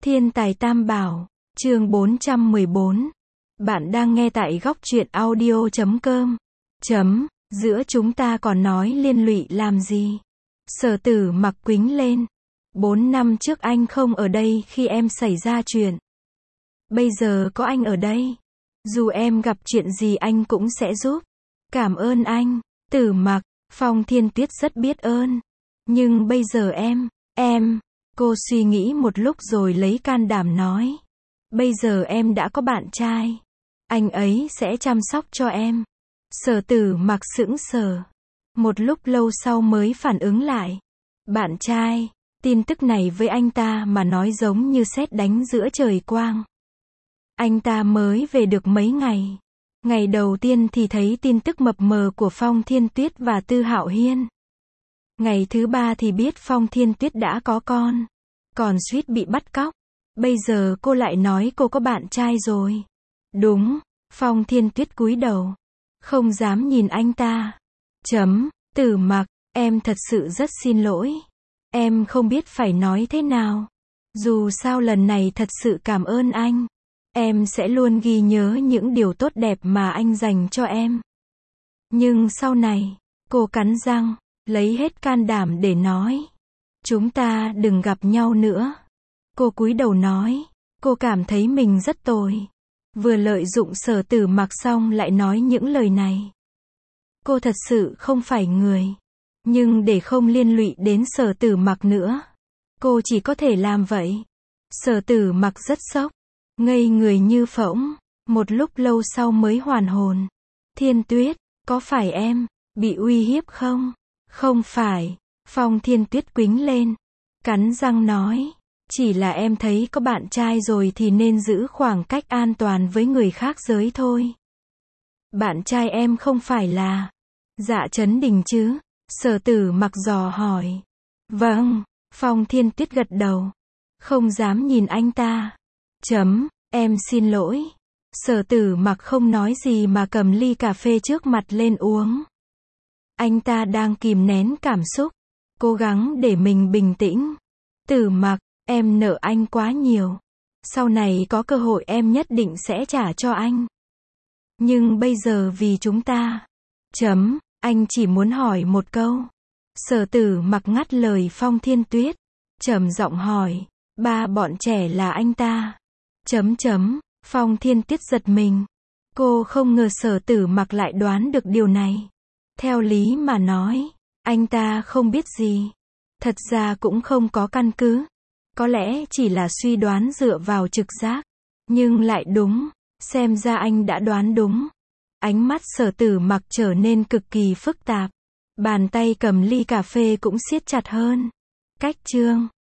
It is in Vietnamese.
Thiên tài Tam Bảo, chương 414. Bạn đang nghe tại góc truyện audio.com. Giữa chúng ta còn nói liên lụy làm gì? Sở Tử Mặc quính lên. 4 năm trước anh không ở đây khi em xảy ra chuyện. Bây giờ có anh ở đây. Dù em gặp chuyện gì anh cũng sẽ giúp. Cảm ơn anh, Tử Mặc. Phong Thiên Tuyết rất biết ơn. Nhưng bây giờ cô suy nghĩ một lúc rồi lấy can đảm nói. Bây giờ em đã có bạn trai. Anh ấy sẽ chăm sóc cho em. Sở Tử Mặc sững sờ. Một lúc lâu sau mới phản ứng lại. Bạn trai, tin tức này với anh ta mà nói giống như sét đánh giữa trời quang. Anh ta mới về được mấy ngày. Ngày đầu tiên thì thấy tin tức mập mờ của Phong Thiên Tuyết và Tư Hạo Hiên. Ngày thứ 3 thì biết Phong Thiên Tuyết đã có con. Còn suýt bị bắt cóc. Bây giờ cô lại nói cô có bạn trai rồi. Đúng, Phong Thiên Tuyết cúi đầu. Không dám nhìn anh ta. Tử Mặc, em thật sự rất xin lỗi. Em không biết phải nói thế nào. Dù sao lần này thật sự cảm ơn anh. Em sẽ luôn ghi nhớ những điều tốt đẹp mà anh dành cho em. Nhưng sau này, cô cắn răng, lấy hết can đảm để nói. Chúng ta đừng gặp nhau nữa. Cô cúi đầu nói, cô cảm thấy mình rất tồi. Vừa lợi dụng Sở Tử Mặc xong lại nói những lời này. Cô thật sự không phải người. Nhưng để không liên lụy đến Sở Tử Mặc nữa, cô chỉ có thể làm vậy. Sở Tử Mặc rất sốc, ngây người như phỗng, một lúc lâu sau mới hoàn hồn. Thiên Tuyết, có phải em bị uy hiếp không? Không phải. Phong Thiên Tuyết quính lên, cắn răng nói, chỉ là em thấy có bạn trai rồi thì nên giữ khoảng cách an toàn với người khác giới thôi. Bạn trai em không phải là Dạ Chấn Đình chứ? Sở Tử Mặc dò hỏi. Vâng, Phong Thiên Tuyết gật đầu. Không dám nhìn anh ta. Em xin lỗi. Sở Tử Mặc không nói gì mà cầm ly cà phê trước mặt lên uống. Anh ta đang kìm nén cảm xúc, cố gắng để mình bình tĩnh. Tử Mặc, em nợ anh quá nhiều. Sau này có cơ hội em nhất định sẽ trả cho anh. Nhưng bây giờ vì chúng ta. Anh chỉ muốn hỏi một câu. Sở Tử Mặc ngắt lời Phong Thiên Tuyết, trầm giọng hỏi, ba bọn trẻ là anh ta. Phong Thiên Tuyết giật mình. Cô không ngờ Sở Tử Mặc lại đoán được điều này. Theo lý mà nói, anh ta không biết gì. Thật ra cũng không có căn cứ. Có lẽ chỉ là suy đoán dựa vào trực giác. Nhưng lại đúng. Xem ra anh đã đoán đúng. Ánh mắt Sở Tử Mặc trở nên cực kỳ phức tạp. Bàn tay cầm ly cà phê cũng siết chặt hơn. Cách chương